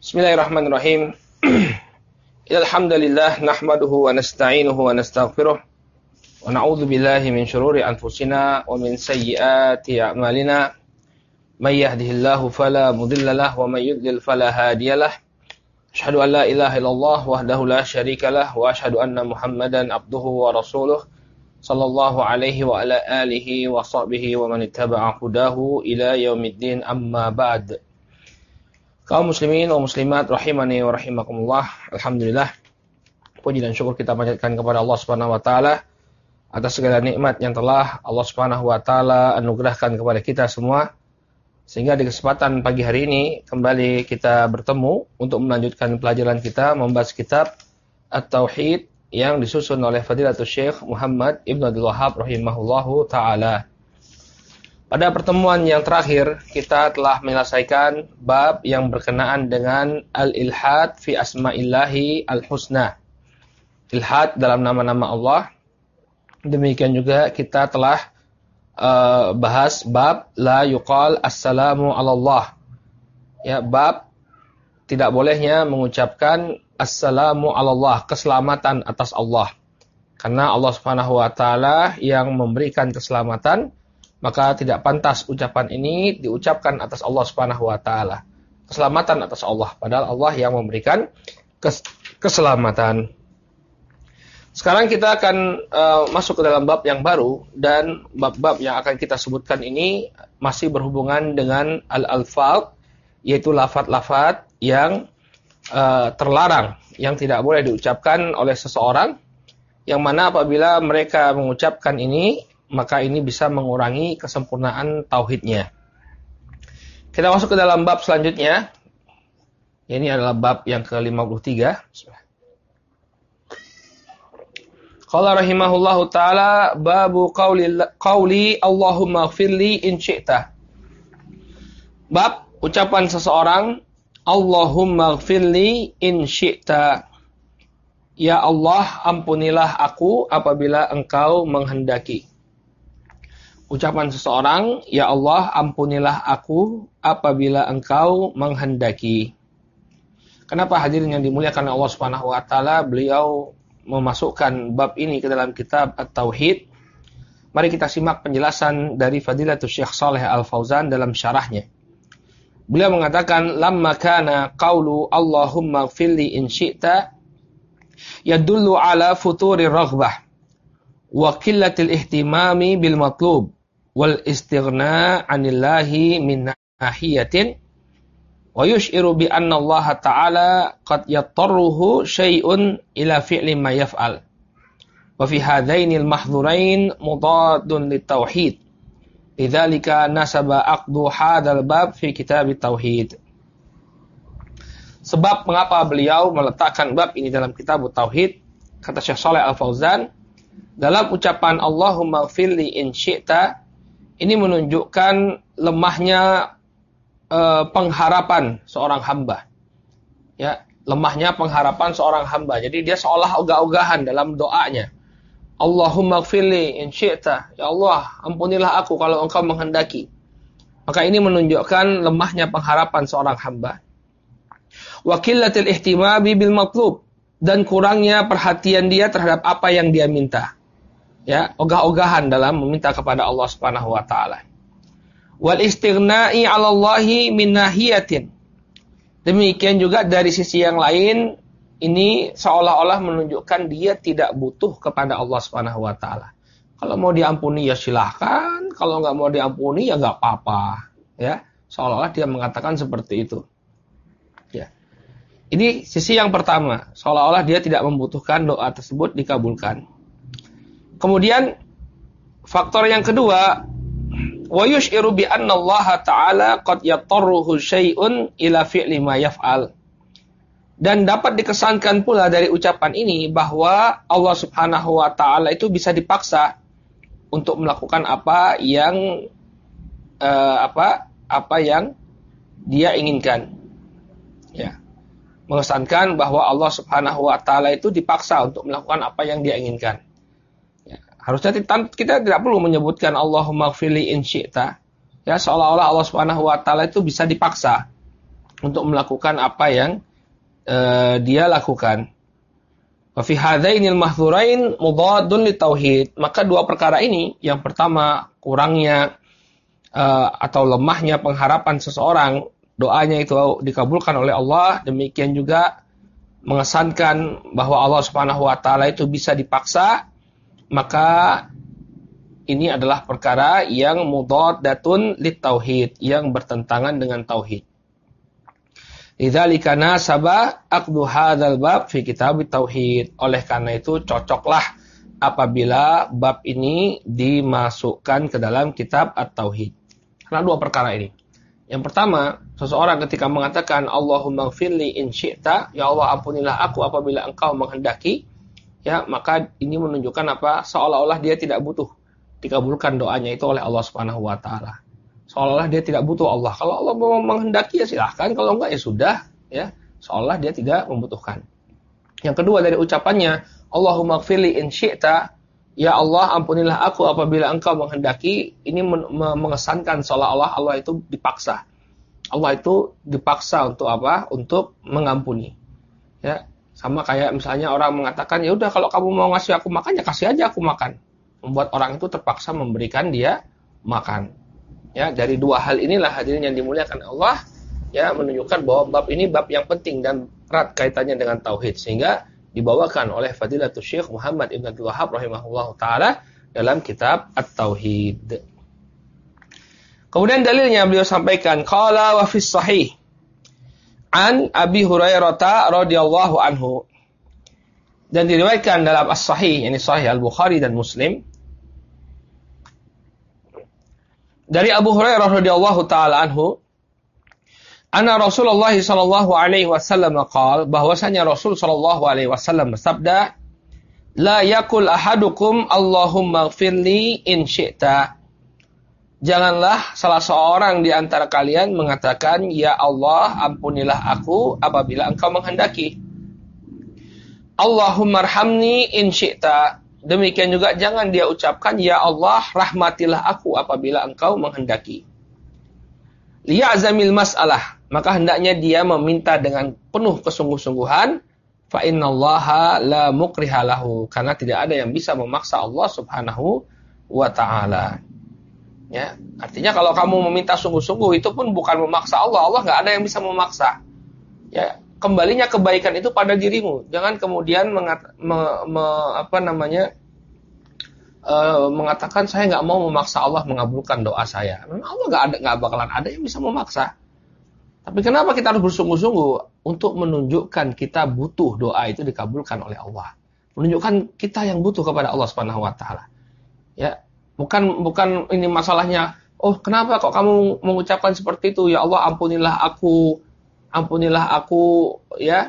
Bismillahirrahmanirrahim. Alhamdulillah nahmaduhu wa nasta'inuhu wa nastaghfiruh wa na'udzu billahi min syururi anfusina wa min sayyiati a'malina. May yahdihillahu fala mudhillalah wa may yudlil fala hadiyalah. Asyhadu an la ilaha illallah wahdahu la syarikalah wa asyhadu anna Muhammadan abduhu wa rasuluh sallallahu alaihi wa ala alihi wa sahbihi wa man ittaba'a hudahu ila yaumiddin, amma ba'd. Kaum muslimin wa muslimat rahimani wa rahimakumullah. Alhamdulillah, puji dan syukur kita panjatkan kepada Allah Subhanahu wa taala atas segala nikmat yang telah Allah Subhanahu wa taala anugerahkan kepada kita semua, sehingga di kesempatan pagi hari ini kembali kita bertemu untuk melanjutkan pelajaran kita membahas kitab At-Tauhid yang disusun oleh Fadilatul Syekh Muhammad Ibn Abdul Wahhab rahimahullahu taala. Pada pertemuan yang terakhir, kita telah menyelesaikan bab yang berkenaan dengan al-ilhad fi asma'illahi al-husna. Ilhad dalam nama-nama Allah. Demikian juga kita telah bahas bab la yuqal assalamu ala Allah. Ya, bab tidak bolehnya mengucapkan assalamu ala Allah, keselamatan atas Allah. Karena Allah Subhanahu wa taala yang memberikan keselamatan, maka tidak pantas ucapan ini diucapkan atas Allah Subhanahu wa taala. Keselamatan atas Allah, padahal Allah yang memberikan keselamatan. Sekarang kita akan masuk ke dalam bab yang baru, dan bab-bab yang akan kita sebutkan ini masih berhubungan dengan al-alfaz, yaitu lafaz-lafaz yang terlarang, yang tidak boleh diucapkan oleh seseorang, yang mana apabila mereka mengucapkan ini, maka ini bisa mengurangi kesempurnaan tauhidnya. Kita masuk ke dalam bab selanjutnya. Ini adalah bab yang ke-53. Qala rahimahullahu taala babu qauli Allahumma ighfirli in syi'ta. Bab ucapan seseorang Allahumma ighfirli in syi'ta. Ya Allah, ampunilah aku apabila engkau menghendaki. Ucapan seseorang, ya Allah, ampunilah aku apabila engkau menghendaki. Kenapa hadirin yang dimuliakan Allah Subhanahu wa taala beliau memasukkan bab ini ke dalam kitab At-Tauhid? Mari kita simak penjelasan dari Fadilatul Syekh Shalih Al-Fauzan dalam syarahnya. Beliau mengatakan, lamma kana qaulu Allahumma ighfirli in syi'ta yadullu ala futuri raghbah wa qillatil ihtimami bil matlub wal istighna 'anillahi min nahiyatin wa yush'iru bi anna Allah ta'ala qad yattarruhu syai'un ila fi'li ma yaf'al wa fi hadainil mahdhurain mudadun litauhid lidzalika nasaba aqdu hadzal bab fi kitab tauhid. Sebab mengapa beliau meletakkan bab ini dalam kitab tauhid, kata Syekh Shalih Al-Fauzan, dalam ucapan Allahumma ighfirli in syi'ta, ini menunjukkan lemahnya pengharapan seorang hamba. Ya, lemahnya pengharapan seorang hamba. Jadi dia seolah ogah-ogahan dalam doanya. Allahumma ighfirli in syi'ta. Ya Allah, ampunilah aku kalau engkau menghendaki. Maka ini menunjukkan lemahnya pengharapan seorang hamba. Wa qillatil ihtimami bil matlub, dan kurangnya perhatian dia terhadap apa yang dia minta. Ya, ogah-ogahan dalam meminta kepada Allah Subhanahu wa taala. Wal istighna'i 'ala Allahi min nahiyatin. Demikian juga dari sisi yang lain, ini seolah-olah menunjukkan dia tidak butuh kepada Allah Subhanahu wa taala. Kalau mau diampuni ya silahkan, kalau enggak mau diampuni ya enggak apa-apa, ya. Seolah-olah dia mengatakan seperti itu. Ya. Ini sisi yang pertama, seolah-olah dia tidak membutuhkan doa tersebut dikabulkan. Kemudian faktor yang kedua, wa yush'iru bi anna Allah ta'ala qad yattarruhu syai'un ila fi'li ma yaf'al. Dan dapat dikesankan pula dari ucapan ini bahwa Allah Subhanahu wa taala itu bisa dipaksa untuk melakukan apa yang dia inginkan. Ya. Mengesankan bahwa Allah Subhanahu wa taala itu dipaksa untuk melakukan apa yang dia inginkan. Harusnya kita tidak perlu menyebutkan Allahumma ighfirli in syi'ta. Ya, seolah-olah Allah Subhanahu wa taala itu bisa dipaksa untuk melakukan apa yang dia lakukan. Wa fi hadzainil mahdzurain mudadun litauhid. Maka dua perkara ini, yang pertama kurangnya atau lemahnya pengharapan seseorang, doanya itu dikabulkan oleh Allah, demikian juga mengesankan bahwa Allah Subhanahu wa taala itu bisa dipaksa, maka ini adalah perkara yang mudaddatun litauhid, yang bertentangan dengan tauhid. Lidzalika nasaba aqdu hadzal bab fi kitab tauhid. Oleh karena itu cocoklah apabila bab ini dimasukkan ke dalam kitab at-tauhid. Karena dua perkara ini. Yang pertama, seseorang ketika mengatakan Allahumma gfirli in syi'ta, ya Allah ampunilah aku apabila engkau menghendaki, ya, maka ini menunjukkan apa? Seolah-olah dia tidak butuh dikabulkan doanya itu oleh Allah Subhanahu wa taala. Seolah-olah dia tidak butuh Allah. Kalau Allah mau menghendaki ya silahkan, kalau enggak ya sudah, ya. Seolah dia tidak membutuhkan. Yang kedua dari ucapannya, Allahumma gfirli in syi'ta, ya Allah ampunilah aku apabila engkau menghendaki, ini mengesankan seolah-olah Allah itu dipaksa. Allah itu dipaksa untuk apa? Untuk mengampuni. Ya, sama kayak misalnya orang mengatakan, ya udah kalau kamu mau ngasih aku makan ya kasih aja aku makan. Membuat orang itu terpaksa memberikan dia makan. Ya, dari dua hal inilah hadirin yang dimuliakan Allah, ya, menunjukkan bahwa bab ini bab yang penting dan erat kaitannya dengan tauhid, sehingga dibawakan oleh Fadilatul Syekh Muhammad Ibn Abdul Wahhab rahimahullah taala dalam kitab At-Tauhid. Kemudian dalilnya beliau sampaikan, qala wa fis sahih an Abi Hurairah radhiyallahu anhu. Dan diriwayatkan dalam As-Sahih, yakni Sahih Al-Bukhari dan Muslim, dari Abu Hurairah radhiyallahu taala anhu, anna Rasulullah sallallahu alaihi wasallam qaal, bahwasanya Rasul sallallahu alaihi wasallam bersabda, la yakul ahadukum Allahumma gfirli in syi'ta. Janganlah salah seorang di antara kalian mengatakan, ya Allah ampunilah aku apabila engkau menghendaki. Allahumma arhamni in syi'ta. Demikian juga jangan dia ucapkan, ya Allah rahmatilah aku apabila engkau menghendaki. Liya'zamil mas'alah, maka hendaknya dia meminta dengan penuh kesungguh-sungguhan, fa innallaha la mukriha lahu, karena tidak ada yang bisa memaksa Allah Subhanahu wa taala. Ya, artinya kalau kamu meminta sungguh-sungguh itu pun bukan memaksa Allah. Allah enggak ada yang bisa memaksa. Ya, kembalinya kebaikan itu pada dirimu. Jangan kemudian mengatakan saya nggak mau memaksa Allah mengabulkan doa saya. Memang Allah nggak bakalan ada yang bisa memaksa. Tapi kenapa kita harus bersungguh-sungguh untuk menunjukkan kita butuh doa itu dikabulkan oleh Allah. Menunjukkan kita yang butuh kepada Allah Subhanahu wa taala. Ya, bukan ini masalahnya. Oh, kenapa kok kamu mengucapkan seperti itu? Ya Allah, ampunilah aku, ya.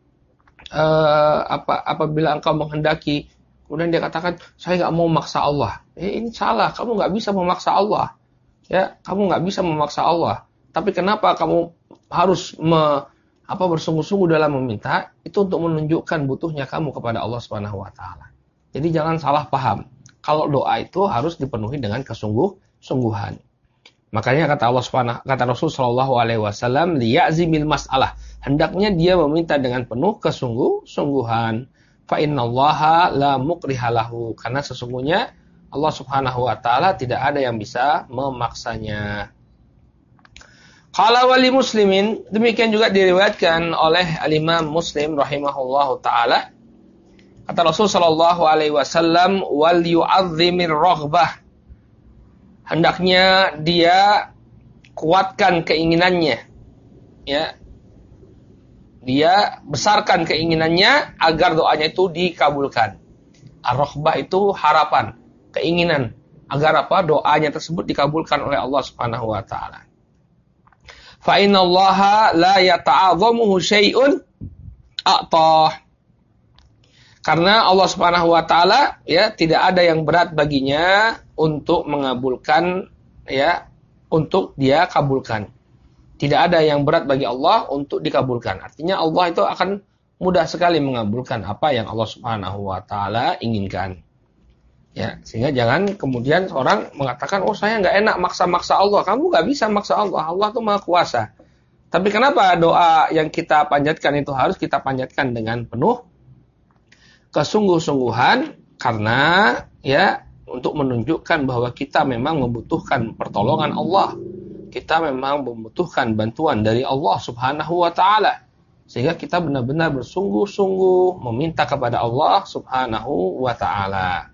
Apabila engkau menghendaki. Kemudian dia katakan, saya nggak mau memaksa Allah. Ini salah, kamu nggak bisa memaksa Allah. Ya, kamu nggak bisa memaksa Allah. Tapi kenapa kamu harus bersungguh-sungguh dalam meminta? Itu untuk menunjukkan butuhnya kamu kepada Allah Subhanahu wa taala. Jadi jangan salah paham. Kalau doa itu harus dipenuhi dengan kesungguh-sungguhan. Makanya kata Rasul sallallahu alaihi wasallam, liya'zimil mas'alah. Hendaknya dia meminta dengan penuh kesungguh-sungguhan. Fa innallaha la mukriha lahu, karena sesungguhnya Allah Subhanahu wa taala tidak ada yang bisa memaksanya. Qala wali muslimin, demikian juga diriwayatkan oleh al-Imam Muslim rahimahullahu taala, kata Rasul sallallahu alaihi wasallam, wal yu'azzimir raghbah. Hendaknya dia kuatkan keinginannya. Ya. Dia besarkan keinginannya agar doanya itu dikabulkan. Ar-raghbah itu harapan, keinginan agar doanya tersebut dikabulkan oleh Allah Subhanahu wa taala. Fa innallaha la yata'azzamuhu syai'un a'tah. Karena Allah Subhanahu wa taala, ya, tidak ada yang berat baginya untuk mengabulkan, ya, untuk dia kabulkan. Tidak ada yang berat bagi Allah untuk dikabulkan. Artinya Allah itu akan mudah sekali mengabulkan apa yang Allah Subhanahu wa taala inginkan. Ya, sehingga jangan kemudian orang mengatakan, "Oh, saya nggak enak maksa-maksa Allah." Kamu nggak bisa maksa Allah. Allah itu Maha Kuasa. Tapi kenapa doa yang kita panjatkan itu harus kita panjatkan dengan penuh kesungguh-sungguhan? Karena ya untuk menunjukkan bahwa kita memang membutuhkan pertolongan Allah. Kita memang membutuhkan bantuan dari Allah Subhanahu wa taala. Sehingga kita benar-benar bersungguh-sungguh meminta kepada Allah Subhanahu wa taala.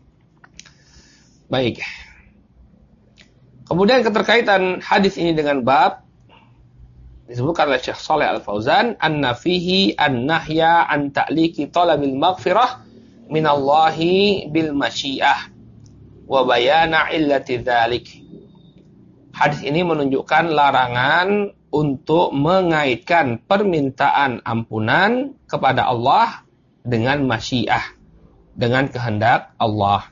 Baik. Kemudian keterkaitan hadis ini dengan bab disebutkan oleh Syekh Shalih Al-Fauzan, anna fihi an-nahya an ta'liqi talabil maghfirah minallahi bil masyiah wa bayana illati dzalik. Hadis ini menunjukkan larangan untuk mengaitkan permintaan ampunan kepada Allah dengan masyiah, dengan kehendak Allah.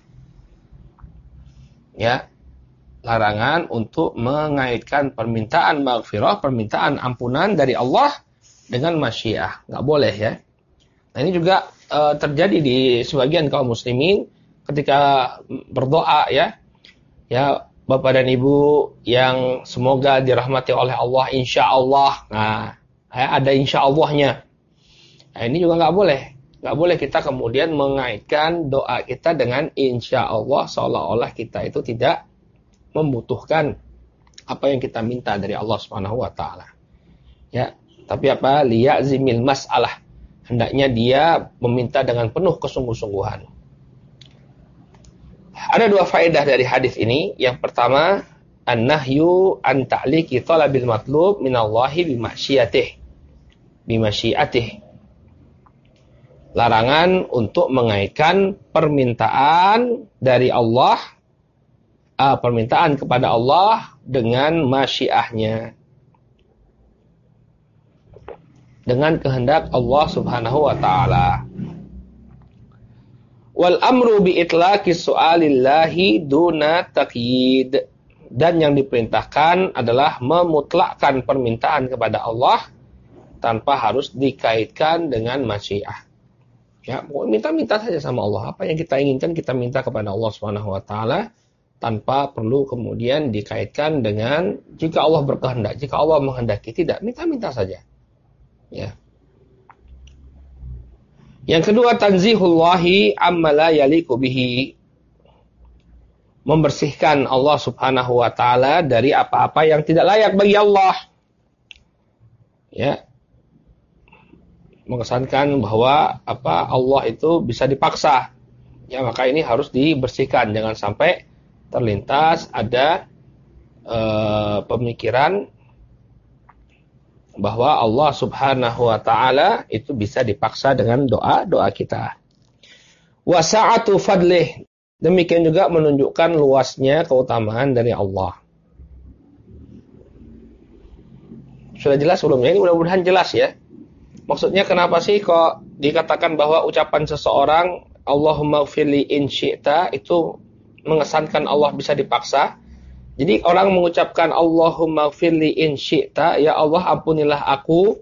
Ya, larangan untuk mengaitkan permintaan maghfirah, permintaan ampunan dari Allah dengan masyiah. Nggak boleh ya. Nah ini juga terjadi di sebagian kaum muslimin ketika berdoa ya. Ya, Bapak dan Ibu yang semoga dirahmati oleh Allah, insya Allah. Nah, ada insya Allahnya. Nah, ini juga nggak boleh. Nggak boleh kita kemudian mengaitkan doa kita dengan insya Allah, seolah-olah kita itu tidak membutuhkan apa yang kita minta dari Allah Subhanahu wa taala. Ya, tapi apa? Liya'zimil mas'alah. Hendaknya dia meminta dengan penuh kesungguh-sungguhan. Ada dua faedah dari hadis ini. Yang pertama, an-nahyu an ta'liqi talabil matlub minallahi bimasyiatih. Larangan untuk mengaitkan permintaan dari Allah, permintaan kepada Allah dengan masyiahnya, dengan kehendak Allah Subhanahu wa taala. Wal amru bi itlaqi su'alillahi duna taqyid. Dan yang diperintahkan adalah memutlakkan permintaan kepada Allah tanpa harus dikaitkan dengan masyiah. Ya, minta-minta saja sama Allah. Apa yang kita inginkan kita minta kepada Allah Subhanahu wa taala tanpa perlu kemudian dikaitkan dengan jika Allah berkehendak, jika Allah menghendaki. Tidak, minta-minta saja. Ya. Yang kedua, tanzihullahi amma la yaliqu bihi. Membersihkan Allah Subhanahu wa taala dari apa-apa yang tidak layak bagi Allah. Ya. Mengesankan bahwa Allah itu bisa dipaksa. Ya, maka ini harus dibersihkan, jangan sampai terlintas ada pemikiran bahwa Allah Subhanahu wa taala itu bisa dipaksa dengan doa-doa kita. Wa sa'atu fadlih. Demikian juga menunjukkan luasnya keutamaan dari Allah. Sudah jelas sebelumnya, ini mudah-mudahan jelas ya. Maksudnya kenapa sih kok dikatakan bahwa ucapan seseorang Allahumma gfirli in syi'ta itu mengesankan Allah bisa dipaksa? Jadi orang mengucapkan Allahumma gfirli in syi'ta, ya Allah ampunilah aku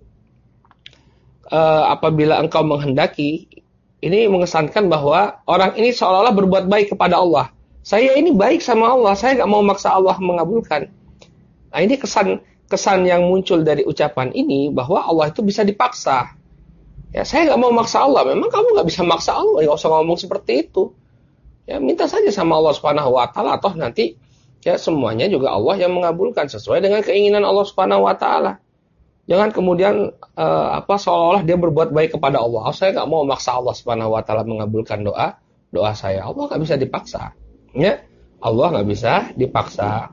apabila engkau menghendaki. Ini mengesankan bahwa orang ini seolah-olah berbuat baik kepada Allah. Saya ini baik sama Allah, saya gak mau maksa Allah mengabulkan. Nah ini kesan yang muncul dari ucapan ini bahwa Allah itu bisa dipaksa. Ya saya gak mau maksa Allah, memang kamu gak bisa maksa Allah, gak usah ngomong seperti itu. Ya minta saja sama Allah Subhanahu wa taala, atau nanti ya semuanya juga Allah yang mengabulkan sesuai dengan keinginan Allah Subhanahu wa taala. Jangan kemudian seolah-olah dia berbuat baik kepada Allah. Saya enggak mau maksa Allah Subhanahu wa taala mengabulkan doa saya. Allah enggak bisa dipaksa. Ya. Allah enggak bisa dipaksa.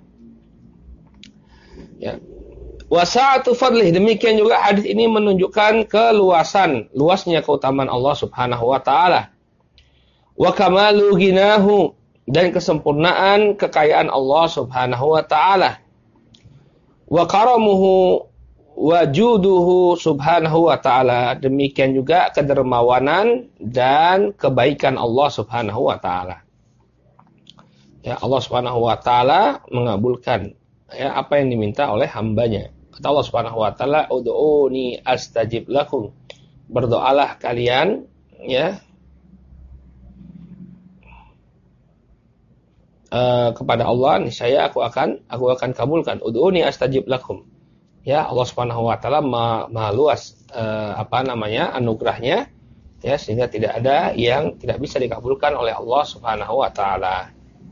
Ya. Wasa'atu fadlih. Demikian juga hadis ini menunjukkan luasnya keutamaan Allah Subhanahu wa taala. Wa kamalu ghinahu, dan kesempurnaan kekayaan Allah Subhanahu wa taala. Wa karamuhu wa juduhu subhanahu wa ta'ala. Demikian juga kedermawanan dan kebaikan Allah Subhanahu wa ta'ala. Ya, Allah Subhanahu wa ta'ala mengabulkan ya apa yang diminta oleh hambanya. Kata Allah Subhanahu wa ta'ala, ud'uni astajib lakum. Berdoalah kalian ya kepada Allah, niscaya aku akan kabulkan. Ud'uni astajib lakum. Ya, Allah Subhanahu wa taala maha luas anugerahnya, ya, sehingga tidak ada yang tidak bisa dikabulkan oleh Allah Subhanahu wa taala.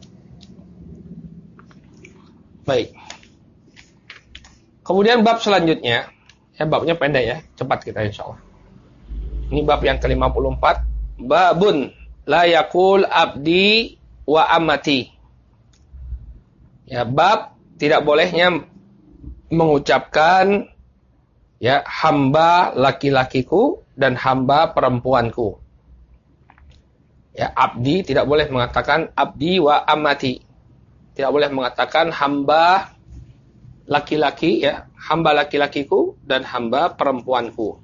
Baik. Kemudian bab selanjutnya, ya, babnya pendek ya, cepat kita insyaallah. Ini bab yang ke-54, babun la yaqul abdi wa amati. Ya, bab tidak bolehnya mengucapkan, ya, hamba laki-lakiku dan hamba perempuanku. Ya, abdi tidak boleh mengatakan abdi wa amati. Tidak boleh mengatakan hamba laki-laki, ya, hamba laki-lakiku dan hamba perempuanku.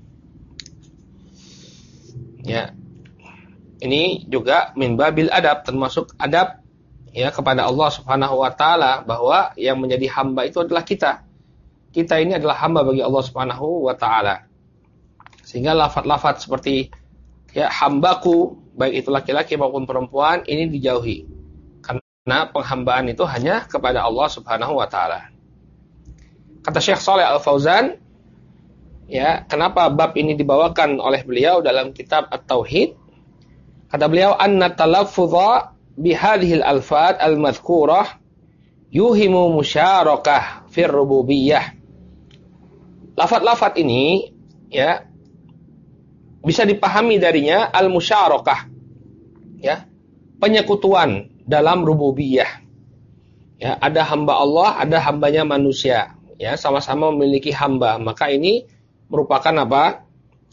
Ya. Ini juga min babil adab, termasuk adab, ya, kepada Allah Subhanahu wa taala, bahwa yang menjadi hamba itu adalah kita. Kita ini adalah hamba bagi Allah Subhanahu wa taala. Sehingga lafaz-lafaz seperti, ya, hambaku, baik itu laki-laki maupun perempuan, ini dijauhi. Karena penghambaan itu hanya kepada Allah Subhanahu wa taala. Kata Syekh Shalih Al-Fauzan, ya, kenapa bab ini dibawakan oleh beliau dalam kitab At-Tauhid? Kata beliau, anna talaffudha bihadhil alfad al-madhkurah yuhimu musyarakah fir rububiyah. Lafaz-lafaz ini, ya, bisa dipahami darinya al-musyarakah, ya, penyekutuan dalam rububiyah. Ya, ada hamba Allah, ada hambanya manusia, ya, sama-sama memiliki hamba. Maka ini merupakan apa?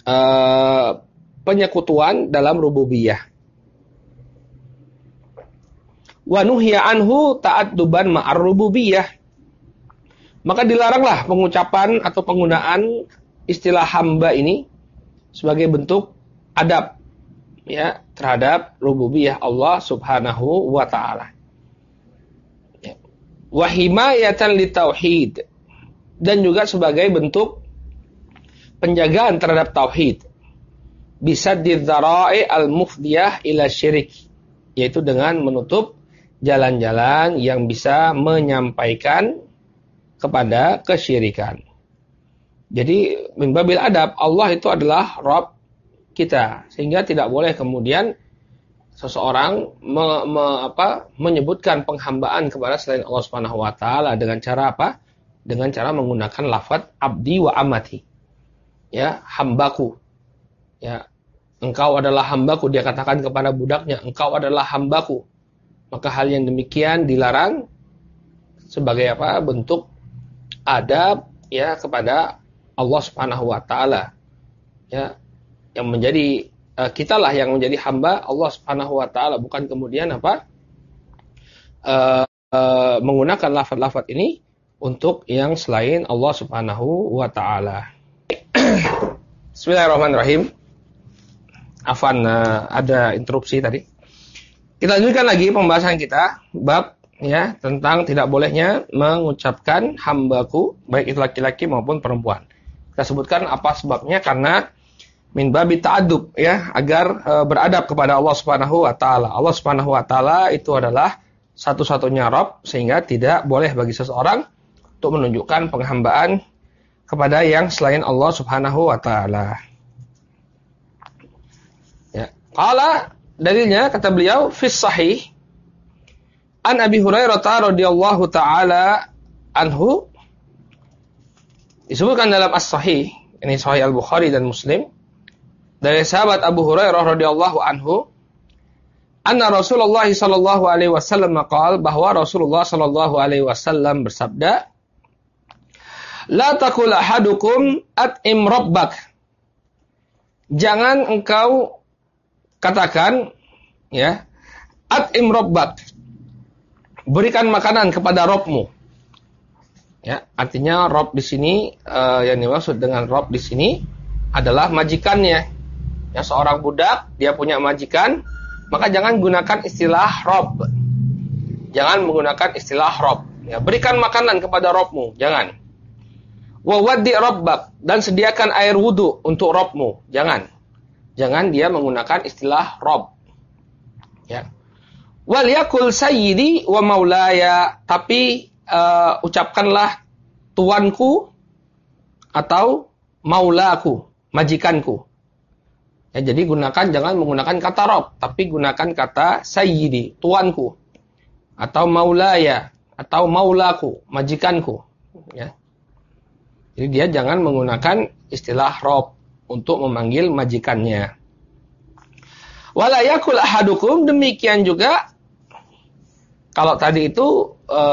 Penyekutuan dalam rububiyah. Wa nuhiya anhu ta'adduban ma'ar rububiyah. Maka dilaranglah pengucapan atau penggunaan istilah hamba ini sebagai bentuk adab, ya, terhadap rububiyah Allah Subhanahu wa taala. Ya. Wa himayatan litauhid, dan juga sebagai bentuk penjagaan terhadap tauhid. Bisaddidz dzara'i al-mufdiyah ila syirik, yaitu dengan menutup jalan-jalan yang bisa menyampaikan kepada kesyirikan. Jadi min babil adab, Allah itu adalah Rabb kita, sehingga tidak boleh kemudian seseorang menyebutkan penghambaan kepada selain Allah Subhanahu wa taala dengan cara apa? Dengan cara menggunakan lafaz abdi wa amati. Ya, hambaku. Ya, engkau adalah hambaku, dia katakan kepada budaknya, engkau adalah hambaku. Maka hal yang demikian dilarang sebagai apa? Bentuk adab, ya, kepada Allah Subhanahu wa taala. Ya, yang menjadi kitalah yang menjadi hamba Allah Subhanahu wa taala, bukan kemudian apa? Menggunakan lafaz-lafaz ini untuk yang selain Allah Subhanahu wa taala. Bismillahirrahmanirrahim. Afan, ada interupsi tadi. Kita lanjutkan lagi pembahasan kita, bab, ya, tentang tidak bolehnya mengucapkan hambaku, baik itu laki-laki maupun perempuan. Kita sebutkan apa sebabnya, karena min babi ta'adub, ya, agar beradab kepada Allah Subhanahu wa taala. Allah Subhanahu wa taala itu adalah satu-satunya Rabb, sehingga tidak boleh bagi seseorang untuk menunjukkan penghambaan kepada yang selain Allah Subhanahu wa taala. Ya, qala, dalilnya kata beliau, fis sahih an Abi Hurairah radhiyallahu taala anhu, disebutkan dalam as-sahih, ini sahih Al-Bukhari dan Muslim, dari sahabat Abu Hurairah radhiyallahu anhu, anna Rasulullah sallallahu alaihi wasallam qaal, bahwa Rasulullah sallallahu alaihi wasallam bersabda, la taqul ahadukum at'im rabbak, jangan engkau katakan, ya, at'im rabbak, berikan makanan kepada Rabbmu. Ya, artinya Rabb di sini, yang dimaksud dengan Rabb di sini adalah majikannya. Ya, seorang budak, dia punya majikan, maka jangan gunakan istilah Rabb. Jangan menggunakan istilah Rabb. Ya, berikan makanan kepada Rabbmu, jangan. Wa waddi rabbak, dan sediakan air wudu untuk Rabbmu, jangan. Jangan dia menggunakan istilah Rabb. Ya. Wal yakul sayyidi wa maulaya, tapi ucapkanlah tuanku atau maulaku, majikanku. Ya, jadi jangan menggunakan kata Rob, tapi gunakan kata sayyidi, tuanku. Atau maulaya, atau maulaku, majikanku. Ya. Jadi dia jangan menggunakan istilah Rob untuk memanggil majikannya. Wala yakul ahadukum, demikian juga kalau tadi itu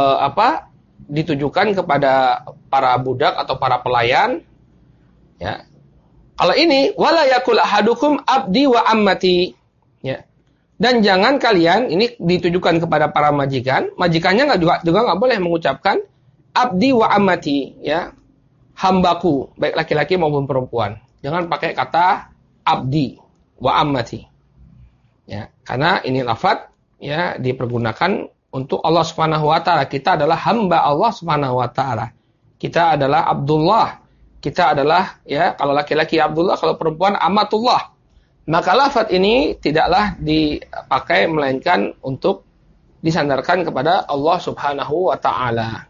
ditujukan kepada para budak atau para pelayan, ya. Kalau ini wala yakul ahadukum abdi wa ammati, ya. Dan jangan kalian, ini ditujukan kepada para majikan, majikannya juga nggak boleh mengucapkan abdi wa ammati, ya. Hambaku, baik laki-laki maupun perempuan. Jangan pakai kata abdi wa ammati. Ya, karena ini lafaz ya dipergunakan untuk Allah Subhanahu wa taala. Kita adalah hamba Allah Subhanahu wa taala. Kita adalah Abdullah. Kita adalah ya kalau laki-laki Abdullah, kalau perempuan amatullah. Maka lafaz ini tidaklah dipakai melainkan untuk disandarkan kepada Allah Subhanahu wa taala.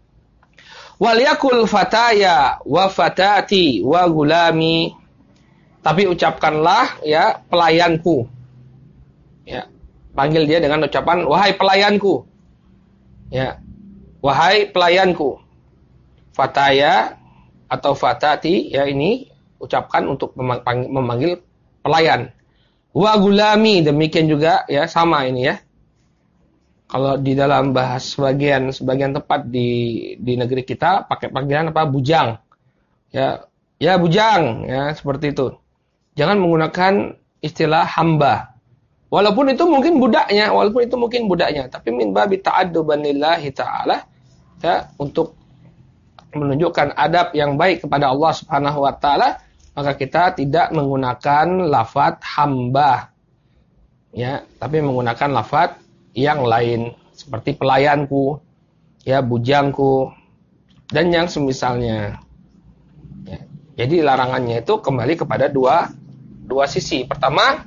Wal yakul fataya wa fatati wa gulami. Tapi ucapkanlah ya pelayanku. Ya, panggil dia dengan ucapan wahai pelayanku. Ya. Wahai pelayanku. Fataya atau fatati ya ini ucapkan untuk memanggil pelayan. Wa gulami, demikian juga ya sama ini ya. Kalau di dalam bahas sebagian tempat di negeri kita pakai panggilan apa? Bujang. Ya, ya bujang ya seperti itu. Jangan menggunakan istilah hamba. Walaupun itu mungkin budaknya, tapi min babi ta'adduban lillahi ta'ala ya, untuk menunjukkan adab yang baik kepada Allah Subhanahu wa taala, maka kita tidak menggunakan lafaz hamba. Ya, tapi menggunakan lafaz yang lain seperti pelayanku, ya bujangku dan yang semisalnya. Ya, jadi larangannya itu kembali kepada dua sisi. Pertama,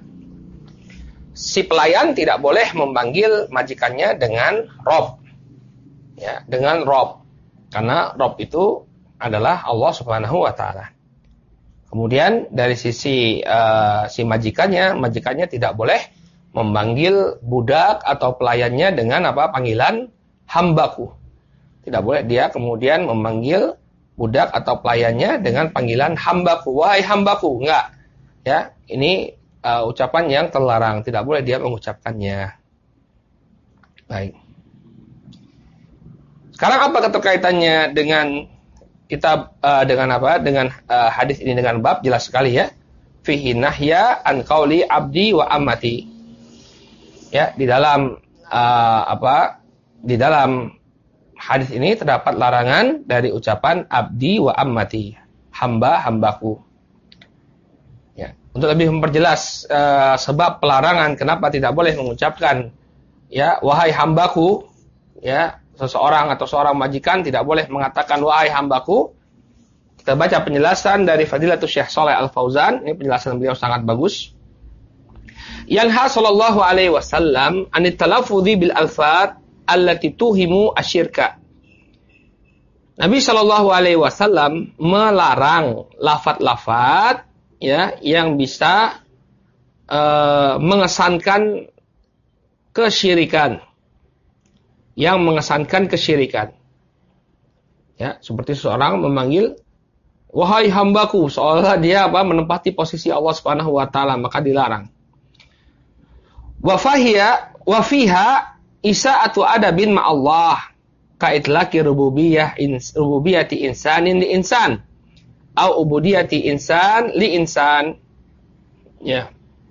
si pelayan tidak boleh memanggil majikannya dengan Rob. Ya, dengan Rob. Karena Rob itu adalah Allah Subhanahu wa taala. Kemudian dari sisi si majikannya tidak boleh memanggil budak atau pelayannya dengan panggilan hambaku. Tidak boleh dia kemudian memanggil budak atau pelayannya dengan panggilan hambaku. Wahai hambaku, enggak. Ya, ini ucapan yang terlarang, tidak boleh dia mengucapkannya. Baik. Sekarang apa keterkaitannya dengan kitab dengan hadis ini dengan bab? Jelas sekali ya. Fihi nahya an qauli abdi wa ammati. Ya, di dalam di dalam hadis ini terdapat larangan dari ucapan abdi wa ammati, hambaku. Ya, untuk lebih memperjelas sebab pelarangan kenapa tidak boleh mengucapkan ya wahai hambaku, ya seseorang atau seorang majikan tidak boleh mengatakan wahai hambaku. Kita baca penjelasan dari Fadilatul Syekh Shalih Al Fauzan. Ini penjelasan beliau sangat bagus. Yanha sallallahu alaihi wasallam anit talaffudhi bil alfat allati tuhimu asyirka. Nabi sallallahu alaihi wasallam melarang lafaz-lafaz ya yang bisa mengesankan kesyirikan. Yang mengesankan kesyirikan. Ya, seperti seorang memanggil wahai hambaku, seolah dia menempati posisi Allah Subhanahu wa taala, maka dilarang. Wa fiha isa'atu adabin ma'allah ka itlaqi rububiyyati insanin li insan au ubudiyati insan li insan. Ya.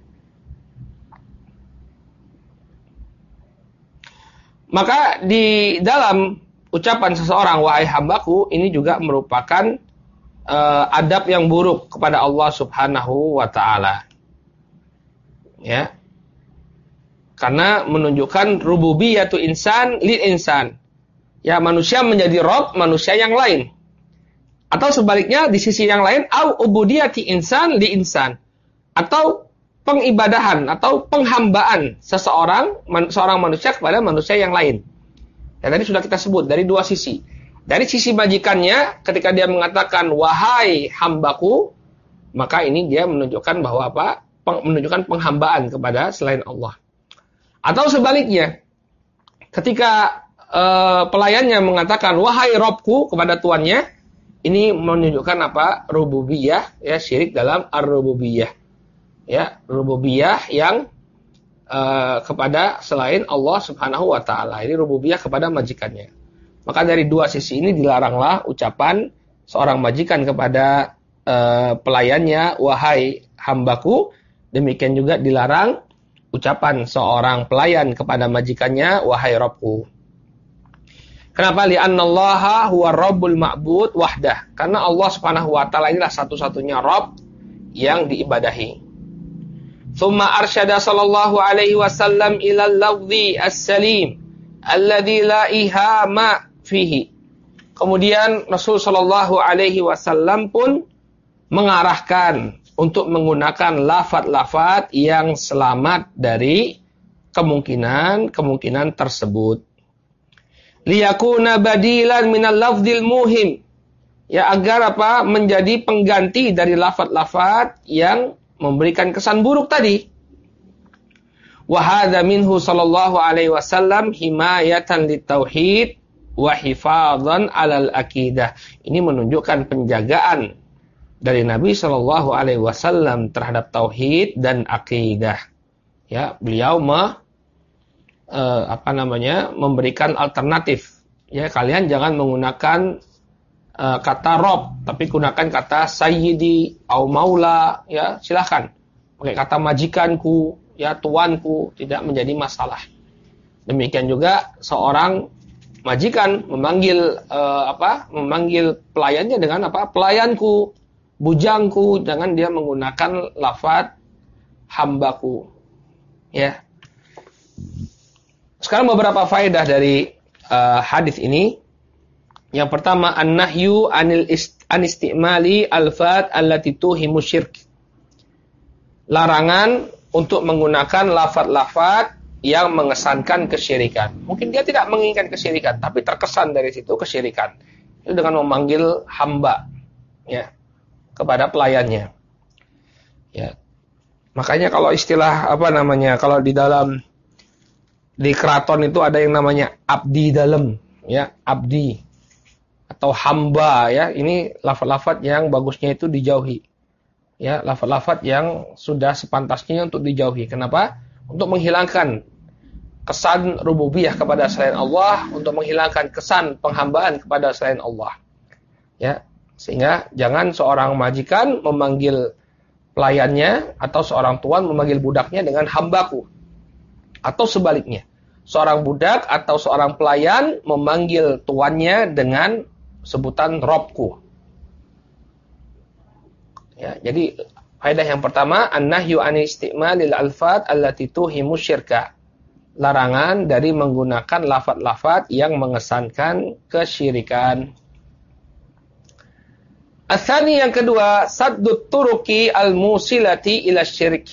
Maka di dalam ucapan seseorang wahai hambaku ini juga merupakan adab yang buruk kepada Allah Subhanahu wa taala. Ya. Karena menunjukkan rububiyatu insan lil insan. Ya, manusia menjadi Rabb manusia yang lain. Atau sebaliknya di sisi yang lain au ubudiyati insan li insan. Atau pengibadahan atau penghambaan seorang manusia kepada manusia yang lain. Ya, tadi sudah kita sebut dari dua sisi. Dari sisi majikannya, ketika dia mengatakan wahai hambaku, maka ini dia menunjukkan bahwa apa? Menunjukkan penghambaan kepada selain Allah. Atau sebaliknya, ketika pelayannya mengatakan wahai Robku kepada tuannya, ini menunjukkan apa? Rububiyah, ya, syirik dalam ar-rububiyah. Ya, rububiyah yang kepada selain Allah Subhanahu wa taala. Ini rububiyah kepada majikannya. Maka dari dua sisi ini dilaranglah ucapan seorang majikan kepada pelayannya wahai hambaku. Demikian juga dilarang ucapan seorang pelayan kepada majikannya wahai Rabbku. Kenapa? Li'annallaha huwa rabbul ma'bud wahdah. Karena Allah Subhanahu wa taala inilah satu-satunya Rabb yang diibadahi. Tsumma arsyada sallallahu alaihi wasallam ila al-lafzi as-salim alladzi la ihama fihi. Kemudian Rasul sallallahu alaihi wasallam pun mengarahkan untuk menggunakan lafaz-lafaz yang selamat dari kemungkinan tersebut. Liyakuna badilan minal lafzil muhim. Ya, agar apa? Menjadi pengganti dari lafaz-lafaz yang memberikan kesan buruk tadi. Wa hadza minhu sallallahu alaihi wasallam himayatan litauhid wa hifadzan 'alal aqidah. Ini menunjukkan penjagaan dari Nabi sallallahu alaihi wasallam terhadap tauhid dan akidah. Ya, beliau memberikan alternatif. Ya, kalian jangan menggunakan kata Rob, tapi gunakan kata Sayyidi atau Maula, ya, silahkan. Pakai kata majikanku, ya, tuanku, tidak menjadi masalah. Demikian juga seorang majikan memanggil pelayannya dengan apa? Pelayanku, bujangku, jangan dia menggunakan lafaz hambaku. Ya. Sekarang beberapa faedah dari hadis ini. Yang pertama, an-nahyu an-istimali alfaz allati tuhimu syirk. Larangan untuk menggunakan lafaz-lafaz yang mengesankan kesyirikan. Mungkin dia tidak menginginkan kesyirikan, tapi terkesan dari situ kesyirikan. Itu dengan memanggil hamba, ya, kepada pelayannya. Ya. Makanya kalau istilah kalau di keraton itu ada yang namanya abdi dalam, ya, abdi atau hamba, ya. Ini lafaz-lafaz yang bagusnya itu dijauhi. Ya, lafaz-lafaz yang sudah sepantasnya untuk dijauhi. Kenapa? Untuk menghilangkan kesan rububiyah kepada selain Allah, untuk menghilangkan kesan penghambaan kepada selain Allah. Ya, sehingga jangan seorang majikan memanggil pelayannya atau seorang tuan memanggil budaknya dengan hambaku. Atau sebaliknya, seorang budak atau seorang pelayan memanggil tuannya dengan sebutan Robku. Ya, jadi faedah yang pertama, an-nahyu an isti'malil alfaz allati tuhimu syirka. Larangan dari menggunakan lafaz-lafaz yang mengesankan kesyirikan. Asani yang kedua, saddut turuki al-musilati ila syirik.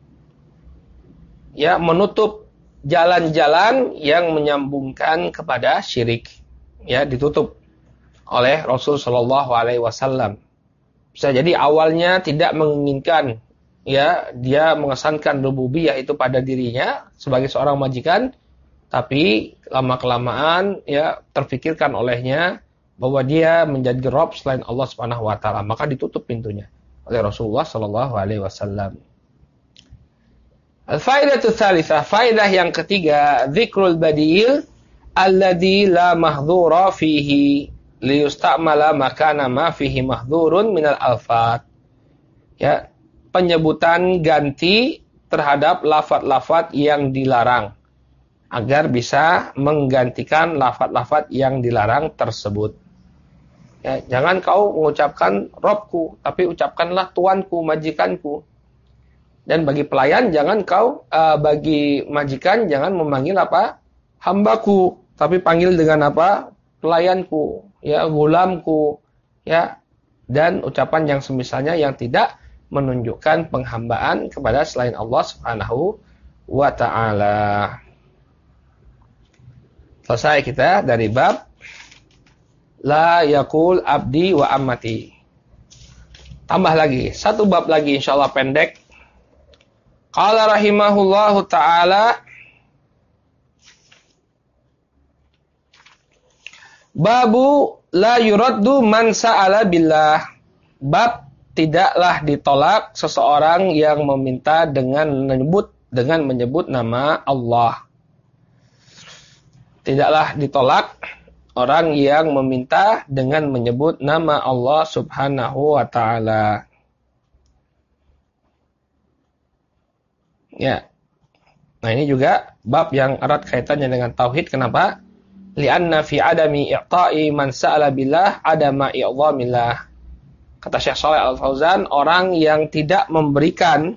Ya, menutup jalan-jalan yang menyambungkan kepada syirik. Ya, ditutup oleh Rasul sallallahu alaihi wasallam. Bisa jadi awalnya tidak menginginkan, ya, dia mengesankan rububiyah itu pada dirinya sebagai seorang majikan, tapi lama-kelamaan, ya, terfikirkan olehnya bahwa dia menjadi Rabb selain Allah Subhanahu wa taala, maka ditutup pintunya oleh Rasulullah sallallahu alaihi wasallam. Al-faidatu tsalitsah, faedah yang ketiga, dzikrul badil alladzi la mahdhura fihi liyustamala makana ma fihi mahdhurun minal alfat. Ya, penyebutan ganti terhadap lafaz-lafaz yang dilarang agar bisa menggantikan lafaz-lafaz yang dilarang tersebut. Ya, jangan kau mengucapkan Robku, tapi ucapkanlah tuanku, majikanku. Dan bagi pelayan jangan kau bagi majikan jangan memanggil apa? Hambaku, tapi panggil dengan apa? Pelayanku, ya, gulamku, ya, dan ucapan yang semisalnya yang tidak menunjukkan penghambaan kepada selain Allah Subhanahu wa taala. Selesai kita dari bab la yaqul abdi wa ammati. Tambah lagi, satu bab lagi insyaallah pendek. Qala rahimahullahu ta'ala, babu la yuraddu man sa'ala billah. Bab tidaklah ditolak seseorang yang meminta dengan menyebut nama Allah. Tidaklah ditolak orang yang meminta dengan menyebut nama Allah Subhanahu wa ta'ala. Ya. Nah, ini juga bab yang erat kaitannya dengan tauhid. Kenapa? Li'anna fi adami i'ta'i man sa'ala billah adama i'dhamillah. Kata Syekh Shalih Al-Fauzan, orang yang tidak memberikan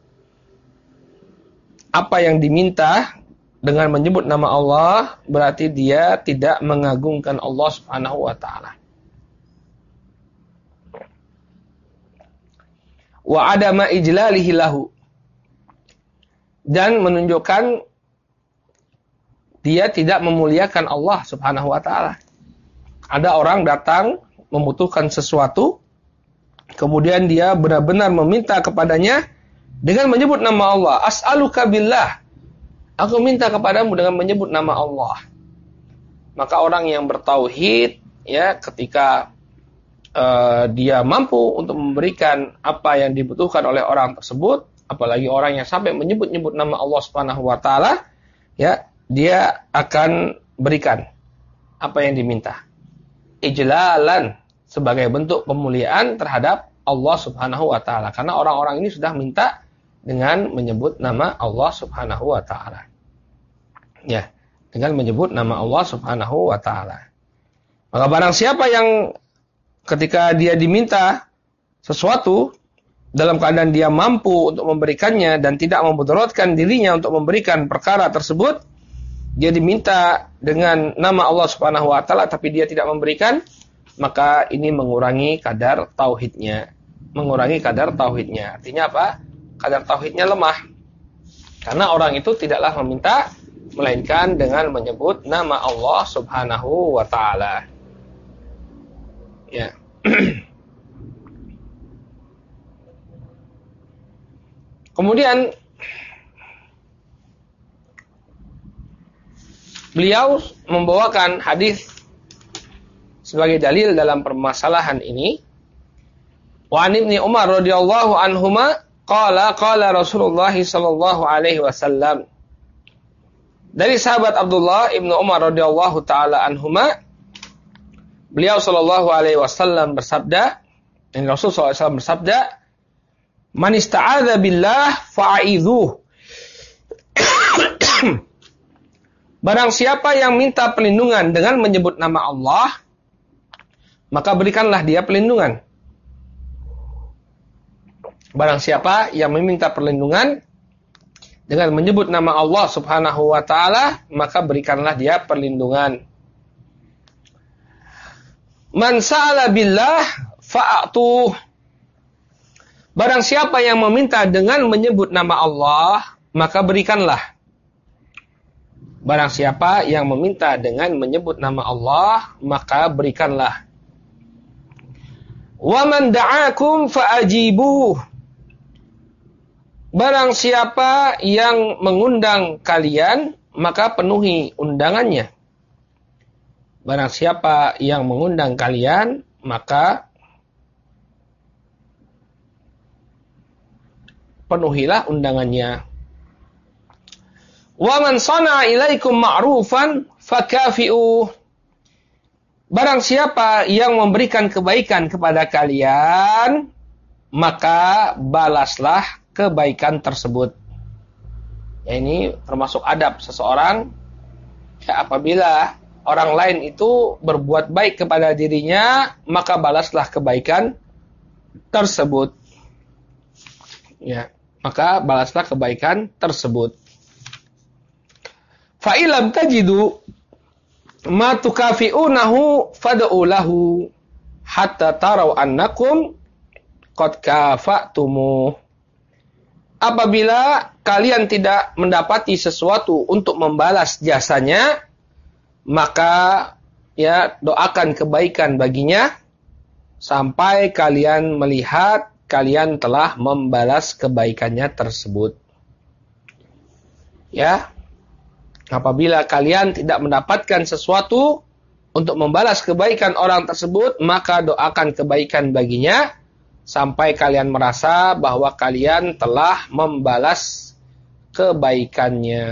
apa yang diminta dengan menyebut nama Allah, berarti dia tidak mengagungkan Allah Subhanahu wa ta'ala. Wa adama ijlalihi lahu. Dan menunjukkan dia tidak memuliakan Allah Subhanahu wa ta'ala. Ada orang datang membutuhkan sesuatu, kemudian dia benar-benar meminta kepadanya dengan menyebut nama Allah. As'aluka billah. Aku minta kepadamu dengan menyebut nama Allah. Maka orang yang bertauhid, ya, ketika dia mampu untuk memberikan apa yang dibutuhkan oleh orang tersebut, apalagi orang yang sampai menyebut-nyebut nama Allah Subhanahu wa ta'ala, ya, dia akan berikan apa yang diminta. Ijlalan, sebagai bentuk pemuliaan terhadap Allah Subhanahu wa ta'ala. Karena orang-orang ini sudah minta dengan menyebut nama Allah Subhanahu wa ta'ala. Ya, dengan menyebut nama Allah Subhanahu wa ta'ala. Maka barang siapa yang ketika dia diminta sesuatu, dalam keadaan dia mampu untuk memberikannya dan tidak memudaratkan dirinya untuk memberikan perkara tersebut, dia diminta dengan nama Allah Subhanahu wa ta'ala tapi dia tidak memberikan, maka ini mengurangi kadar tauhidnya. Mengurangi kadar tauhidnya. Artinya apa? Kadar tauhidnya lemah. Karena orang itu tidaklah meminta, melainkan dengan menyebut nama Allah Subhanahu wa ta'ala. Ya. Kemudian beliau membawakan hadis sebagai dalil dalam permasalahan ini. Wa an Ibnu Umar radhiyallahu anhuma qala Rasulullah sallallahu alaihi wasallam. Dari sahabat Abdullah Ibnu Umar radhiyallahu taala anhuma, beliau sallallahu alaihi wasallam bersabda, dan Rasul sallallahu alaihi wasallam bersabda, man ista'adza billah fa'idzuh. Barang siapa yang minta perlindungan dengan menyebut nama Allah, maka berikanlah dia perlindungan. Barang siapa yang meminta perlindungan dengan menyebut nama Allah Subhanahu wa ta'ala, maka berikanlah dia perlindungan. Man sa'ala billah fa'atuh. Barang siapa yang meminta dengan menyebut nama Allah, maka berikanlah. Barang siapa yang meminta dengan menyebut nama Allah, maka berikanlah. Wa man da'akum fa'ajibuh. Barang siapa yang mengundang kalian, maka penuhi undangannya. Barang siapa yang mengundang kalian, maka penuhilah undangannya. Wa man sana'a ilaikum ma'rufan fakafi'uh. Barang siapa yang memberikan kebaikan kepada kalian, maka balaslah kebaikan tersebut. Ya, ini termasuk adab seseorang. Ya, apabila orang lain itu berbuat baik kepada dirinya, maka balaslah kebaikan tersebut. Ya, maka balaslah kebaikan tersebut. Fa ilam tajidu ma tukafi'unahu fad'u lahu hatta tarau annakum qad kafa'tumu. Apabila kalian tidak mendapati sesuatu untuk membalas jasanya, maka ya doakan kebaikan baginya sampai kalian melihat kalian telah membalas kebaikannya tersebut. Ya. Apabila kalian tidak mendapatkan sesuatu untuk membalas kebaikan orang tersebut, maka doakan kebaikan baginya sampai kalian merasa bahwa kalian telah membalas kebaikannya.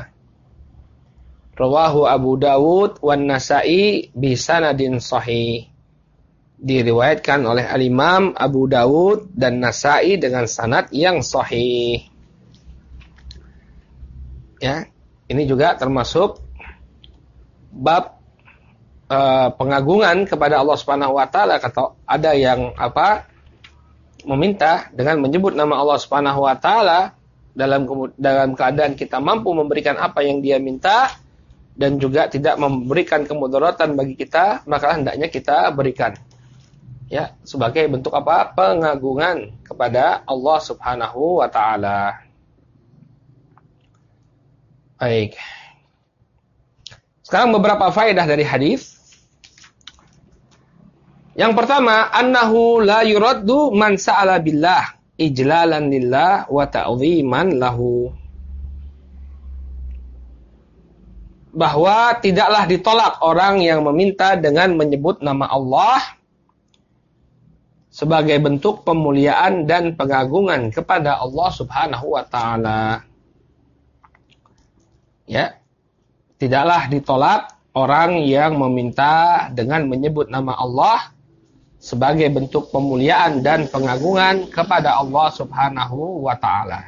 Rawahu Abu Dawud wan Nasa'i bi sanadin sahih. Diriwayatkan oleh Al-Imam Abu Dawud dan Nasa'i dengan sanad yang sahih. Ya, ini juga termasuk bab pengagungan kepada Allah Subhanahu wa taala. Kata ada yang meminta dengan menyebut nama Allah Subhanahu wa taala dalam keadaan kita mampu memberikan apa yang dia minta dan juga tidak memberikan kemudaratan bagi kita, maka hendaknya kita berikan. Ya, sebagai bentuk pengagungan kepada Allah Subhanahu wa taala. Baik. Sekarang beberapa faedah dari hadis. Yang pertama, annahu la yuraddu man sa'ala billah ijlalan lillah wa ta'dhiman lahu. Bahwa tidaklah ditolak orang yang meminta dengan menyebut nama Allah sebagai bentuk pemuliaan dan pengagungan kepada Allah Subhanahu wa taala. Ya. Tidaklah ditolak orang yang meminta dengan menyebut nama Allah sebagai bentuk pemuliaan dan pengagungan kepada Allah Subhanahu wa taala.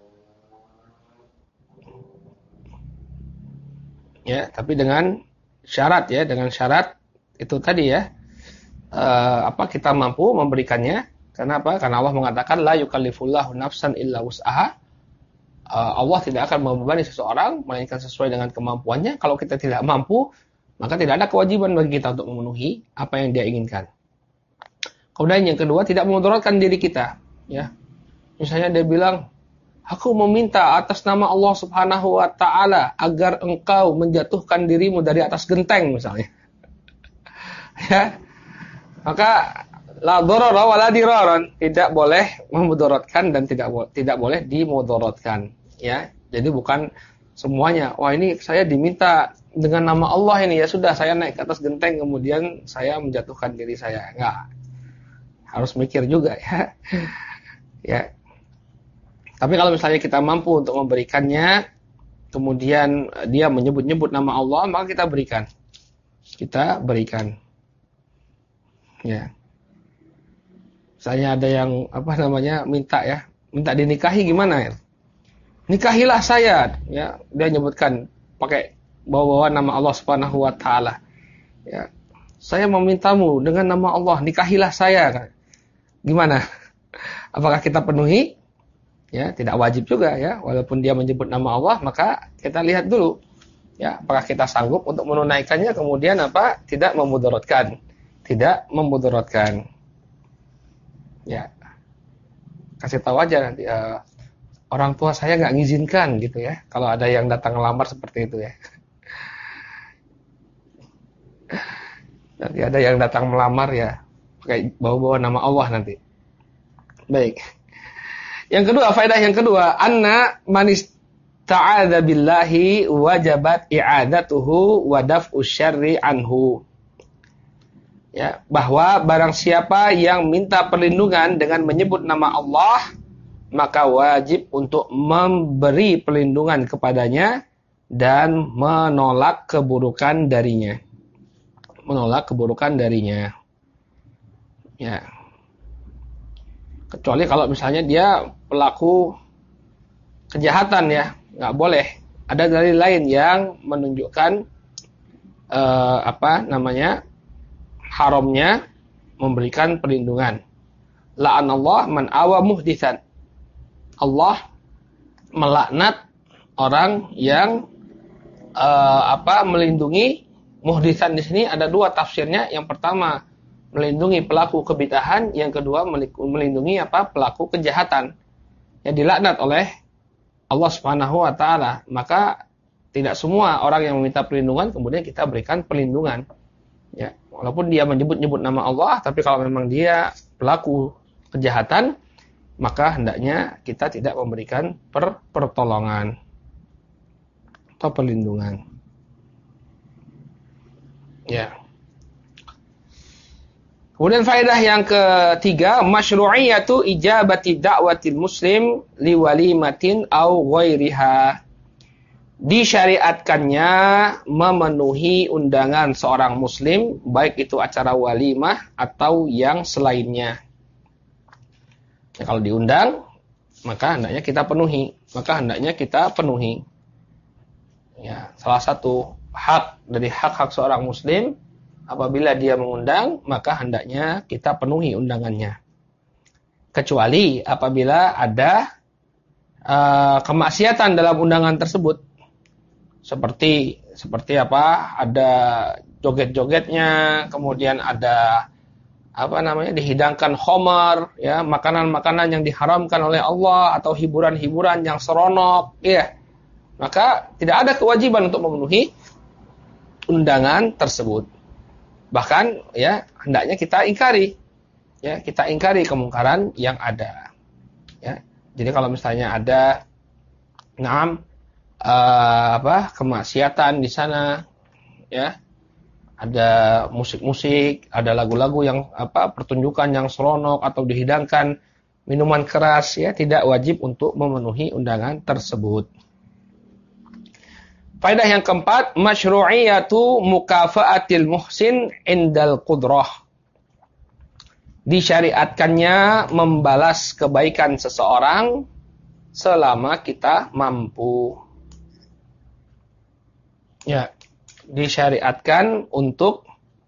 Ya, tapi dengan syarat itu tadi ya. Kita mampu memberikannya. Karena apa? Karena Allah mengatakan la yukallifullahu nafsan illa wus'aha. Allah tidak akan membebani seseorang melainkan sesuai dengan kemampuannya. Kalau kita tidak mampu, maka tidak ada kewajiban bagi kita untuk memenuhi apa yang dia inginkan. Kemudian yang kedua, tidak memudaratkan diri kita. Ya, misalnya dia bilang, aku meminta atas nama Allah Subhanahu wa taala agar engkau menjatuhkan dirimu dari atas genteng misalnya. Ya. Maka la darara wa la diraran, tidak boleh memudaratkan dan tidak boleh dimudaratkan, ya. Jadi bukan semuanya, wah ini saya diminta dengan nama Allah ini, ya sudah saya naik ke atas genteng kemudian saya menjatuhkan diri saya. Enggak. Harus mikir juga ya. Ya. Tapi kalau misalnya kita mampu untuk memberikannya, kemudian dia menyebut-nyebut nama Allah, maka kita berikan. Kita berikan. Ya. Misalnya ada yang minta dinikahi gimana ya? Nikahilah saya, ya. Dia nyebutkan pakai bawa nama Allah Subhanahu wa taala. Ya. Saya memintamu dengan nama Allah, nikahilah saya. Gimana? Apakah kita penuhi? Ya, tidak wajib juga ya. Walaupun dia menyebut nama Allah, maka kita lihat dulu. Ya, apakah kita sanggup untuk menunaikannya, kemudian tidak memudaratkan. Tidak memudaratkan. Ya. Kasih tahu aja nanti orang tua saya nggak ngizinkan gitu ya. Kalau ada yang datang ngelamar seperti itu ya. Nanti ada yang datang melamar ya, pakai bawa-bawa nama Allah nanti. Baik. Yang kedua, faedah yang kedua, anna man ista'adza billahi wajabat i'adatuhu wa daf'u syarri anhu. Ya, bahwa barang siapa yang minta perlindungan dengan menyebut nama Allah, maka wajib untuk memberi perlindungan kepadanya dan menolak keburukan darinya. Menolak keburukan darinya. Ya. Kecuali kalau misalnya dia pelaku kejahatan ya, nggak boleh. Ada dalil lain yang menunjukkan haramnya memberikan perlindungan. La'anallah man awa muhditsan. Allah melaknat orang yang melindungi muhditsan. Di sini ada dua tafsirnya. Yang pertama melindungi pelaku kebid'ahan, yang kedua melindungi pelaku kejahatan. Yang dilaknat oleh Allah Subhanahu wa taala. Maka tidak semua orang yang meminta perlindungan kemudian kita berikan perlindungan. Ya, walaupun dia menyebut-nyebut nama Allah, tapi kalau memang dia pelaku kejahatan, maka hendaknya kita tidak memberikan pertolongan atau perlindungan. Ya. Kemudian faedah yang ketiga, masyru'iyatu ijabati da'watil muslim liwalimatin au ghairiha. Disyariatkannya memenuhi undangan seorang muslim, baik itu acara walimah atau yang selainnya. Ya, kalau diundang, maka hendaknya kita penuhi. Ya, salah satu hak dari hak-hak seorang muslim, apabila dia mengundang, maka hendaknya kita penuhi undangannya. Kecuali apabila ada kemaksiatan dalam undangan tersebut. Seperti apa? Ada joget-jogetnya, kemudian ada dihidangkan khamar, ya, makanan-makanan yang diharamkan oleh Allah, atau hiburan-hiburan yang seronok, ya. Maka tidak ada kewajiban untuk memenuhi undangan tersebut. Bahkan, ya, hendaknya kita ingkari. Ya, kita ingkari kemungkaran yang ada. Ya. Jadi kalau misalnya ada kemaksiatan di sana, ya, ada musik-musik, ada lagu-lagu yang pertunjukan yang seronok, atau dihidangkan minuman keras, ya, tidak wajib untuk memenuhi undangan tersebut. Faedah yang keempat, masyru'iyatu mukafa'atil muhsin indal qudrah. Disyariatkannya membalas kebaikan seseorang selama kita mampu. Ya, disyariatkan untuk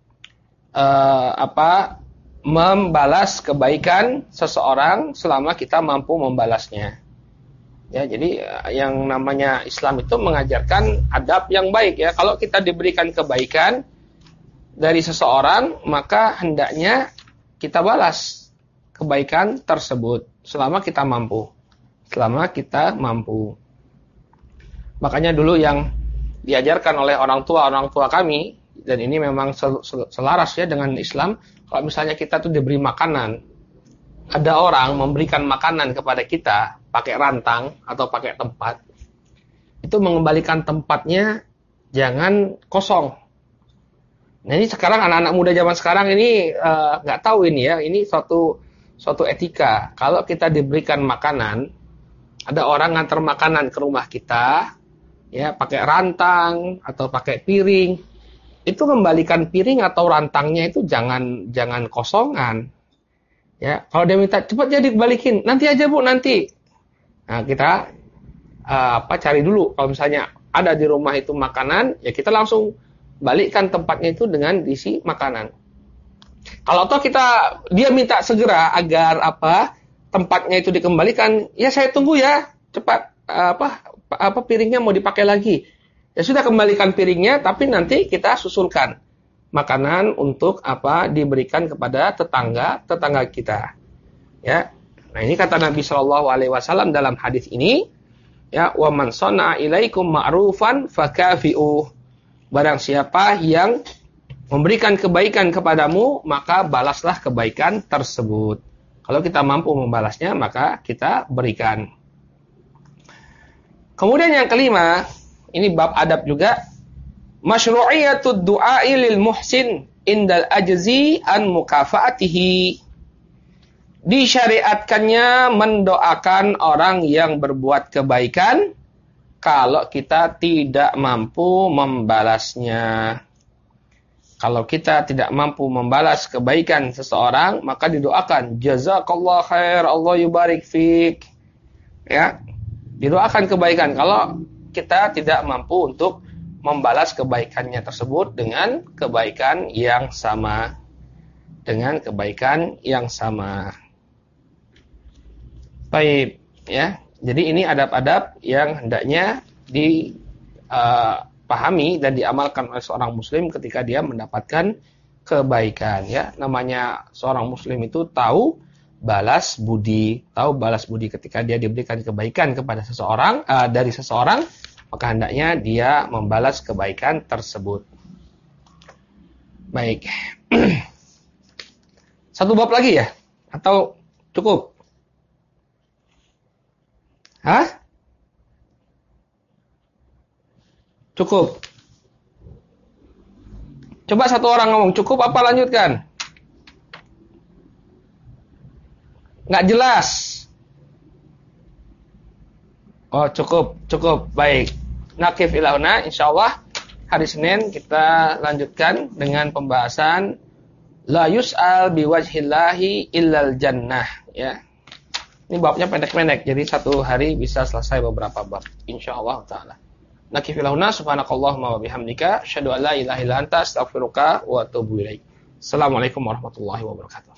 membalas kebaikan seseorang selama kita mampu membalasnya. Ya, jadi yang namanya Islam itu mengajarkan adab yang baik, ya. Kalau kita diberikan kebaikan dari seseorang, maka hendaknya kita balas kebaikan tersebut selama kita mampu. Makanya dulu yang diajarkan oleh orang tua kami, dan ini memang selaras, ya, dengan Islam. Kalau misalnya kita tuh diberi makanan, ada orang memberikan makanan kepada kita pakai rantang atau pakai tempat, itu mengembalikan tempatnya jangan kosong. Nah, ini sekarang anak-anak muda zaman sekarang ini nggak tahu ini, ya, ini suatu etika. Kalau kita diberikan makanan, ada orang ngantar makanan ke rumah kita, ya, pakai rantang atau pakai piring, itu kembalikan piring atau rantangnya itu jangan kosongan. Ya, kalau dia minta cepat jadi balikin, nanti aja Bu, nanti. Nah, kita cari dulu. Kalau misalnya ada di rumah itu makanan, ya kita langsung balikkan tempatnya itu dengan diisi makanan. Kalau toh dia minta segera agar tempatnya itu dikembalikan, ya saya tunggu, ya, cepat piringnya mau dipakai lagi. Ya sudah, kembalikan piringnya, tapi nanti kita susulkan makanan untuk diberikan kepada tetangga kita. Ya. Nah, ini kata Nabi Shallallahu alaihi wasallam dalam hadis ini, ya, wa man shana'a ilaikum ma'rufan fakafi'uh. Barang siapa yang memberikan kebaikan kepadamu, maka balaslah kebaikan tersebut. Kalau kita mampu membalasnya, maka kita berikan. Kemudian yang kelima, ini bab adab juga, masyru'iyatud du'a'i lil muhsin indal ajzi an mukafa'atihi. Disyariatkannya mendoakan orang yang berbuat kebaikan kalau kita tidak mampu membalasnya. Kalau kita tidak mampu membalas kebaikan seseorang, maka didoakan jazakallah khair, Allah yubarik fik. Ya, didoakan kebaikan kalau kita tidak mampu untuk membalas kebaikannya tersebut dengan kebaikan yang sama. Baik, ya. Jadi ini adab-adab yang hendaknya dipahami dan diamalkan oleh seorang muslim ketika dia mendapatkan kebaikan, ya. Namanya seorang muslim itu tahu balas budi ketika dia diberikan kebaikan kepada seseorang, dari seseorang, maka hendaknya dia membalas kebaikan tersebut. Baik. Satu bab lagi ya? Atau cukup? Hah? Cukup. Coba satu orang ngomong, cukup apa lanjutkan? Nggak jelas. Oh, cukup, cukup. Baik. Nakif ilahuna, insyaallah hari Senin kita lanjutkan dengan pembahasan la yus'al biwajhillahi illal jannah, ya. Ini babnya pendek-pendek, jadi satu hari bisa selesai beberapa bab insyaallah taala. Nakif ilahuna, subhanakallahumma wa bihamdika asyhadu an la ilaha illa anta astaghfiruka wa atubu ilaik. Assalamualaikum warahmatullahi wabarakatuh.